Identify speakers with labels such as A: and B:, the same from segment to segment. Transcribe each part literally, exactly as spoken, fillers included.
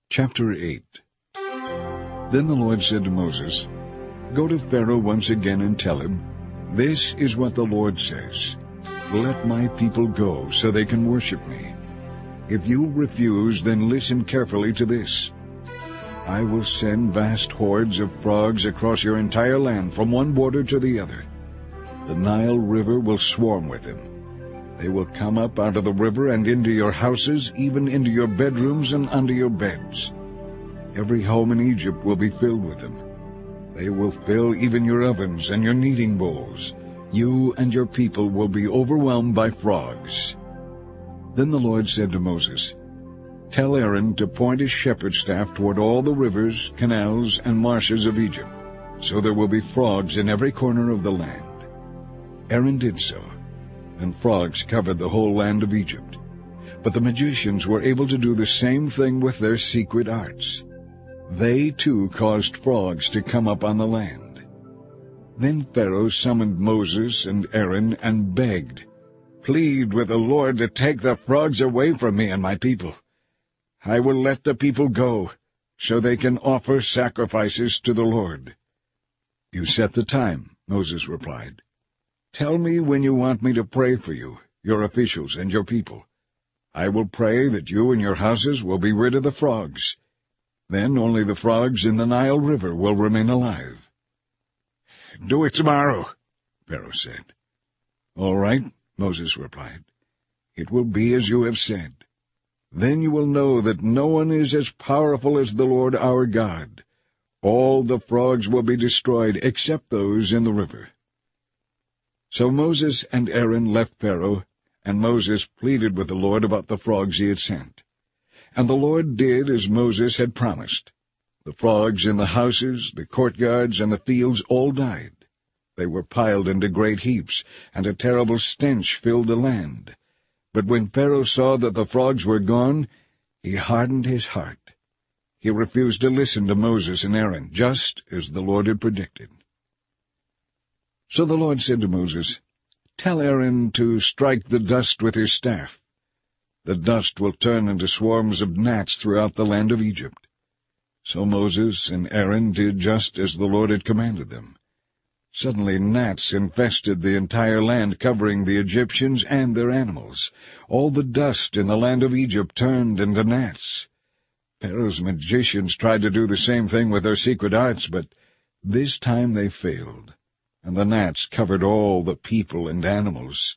A: Chapter eight. Then the Lord said to Moses, "Go to Pharaoh once again and tell him, 'This is what the Lord says. Let my people go so they can worship me. If you refuse, then listen carefully to this. I will send vast hordes of frogs across your entire land from one border to the other. The Nile River will swarm with them. They will come up out of the river and into your houses, even into your bedrooms and under your beds. Every home in Egypt will be filled with them. They will fill even your ovens and your kneading bowls. You and your people will be overwhelmed by frogs." Then the Lord said to Moses, "Tell Aaron to point his shepherd's staff toward all the rivers, canals, and marshes of Egypt, so there will be frogs in every corner of the land." Aaron did so, and frogs covered the whole land of Egypt. But the magicians were able to do the same thing with their secret arts. They too caused frogs to come up on the land. Then Pharaoh summoned Moses and Aaron and begged, "Plead with the Lord to take the frogs away from me and my people. I will let the people go, so they can offer sacrifices to the Lord." "You set the time," Moses replied. "Tell me when you want me to pray for you, your officials, and your people. I will pray that you and your houses will be rid of the frogs. Then only the frogs in the Nile River will remain alive." "Do it tomorrow," Pharaoh said. "All right," Moses replied. "It will be as you have said. Then you will know that no one is as powerful as the Lord our God. All the frogs will be destroyed except those in the river." So Moses and Aaron left Pharaoh, and Moses pleaded with the Lord about the frogs he had sent. And the Lord did as Moses had promised. The frogs in the houses, the courtyards, and the fields all died. They were piled into great heaps, and a terrible stench filled the land. But when Pharaoh saw that the frogs were gone, he hardened his heart. He refused to listen to Moses and Aaron, just as the Lord had predicted. So the Lord said to Moses, "Tell Aaron to strike the dust with his staff. The dust will turn into swarms of gnats throughout the land of Egypt." So Moses and Aaron did just as the Lord had commanded them. Suddenly gnats infested the entire land, covering the Egyptians and their animals. All the dust in the land of Egypt turned into gnats. Pharaoh's magicians tried to do the same thing with their secret arts, but this time they failed, and the gnats covered all the people and animals.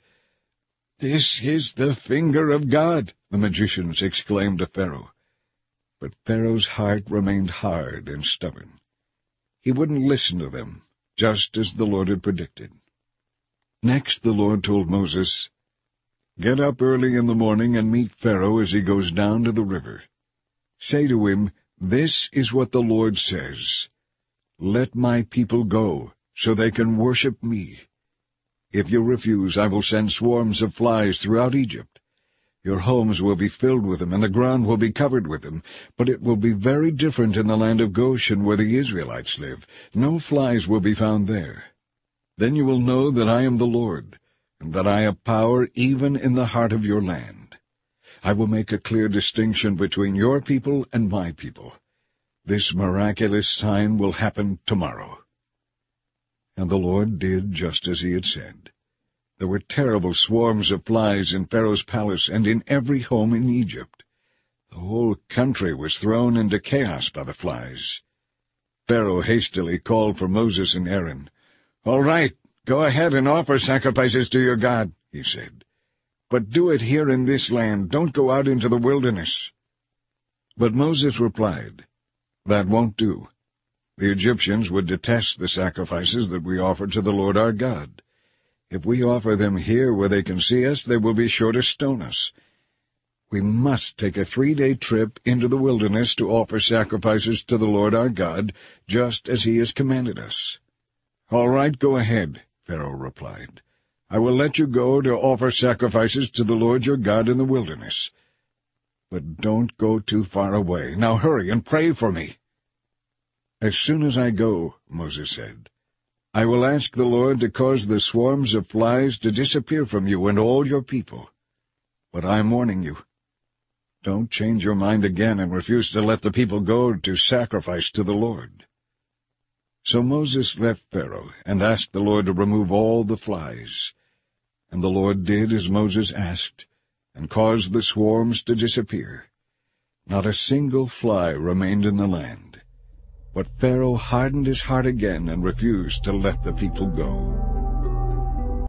A: "This is the finger of God," the magicians exclaimed to Pharaoh. But Pharaoh's heart remained hard and stubborn. He wouldn't listen to them, just as the Lord had predicted. Next the Lord told Moses, "Get up early in the morning and meet Pharaoh as he goes down to the river. Say to him, 'This is what the Lord says. Let my people go, so they can worship me. If you refuse, I will send swarms of flies throughout Egypt. Your homes will be filled with them, and the ground will be covered with them. But it will be very different in the land of Goshen, where the Israelites live. No flies will be found there. Then you will know that I am the Lord, and that I have power even in the heart of your land. I will make a clear distinction between your people and my people. This miraculous sign will happen tomorrow." And the Lord did just as he had said. There were terrible swarms of flies in Pharaoh's palace and in every home in Egypt. The whole country was thrown into chaos by the flies. Pharaoh hastily called for Moses and Aaron. "All right, go ahead and offer sacrifices to your God," he said. "But do it here in this land. Don't go out into the wilderness." But Moses replied, "That won't do. The Egyptians would detest the sacrifices that we offer to the Lord our God. If we offer them here where they can see us, they will be sure to stone us. We must take a three-day trip into the wilderness to offer sacrifices to the Lord our God, just as he has commanded us." "All right, go ahead," Pharaoh replied. "I will let you go to offer sacrifices to the Lord your God in the wilderness. But don't go too far away. Now hurry and pray for me." "As soon as I go," Moses said, "I will ask the Lord to cause the swarms of flies to disappear from you and all your people. But I am warning you, Don't change your mind again and refuse to let the people go to sacrifice to the Lord." So Moses left Pharaoh and asked the Lord to remove all the flies. And the Lord did as Moses asked, and caused the swarms to disappear. Not a single fly remained in the land. But Pharaoh hardened his heart again and refused to let the people go.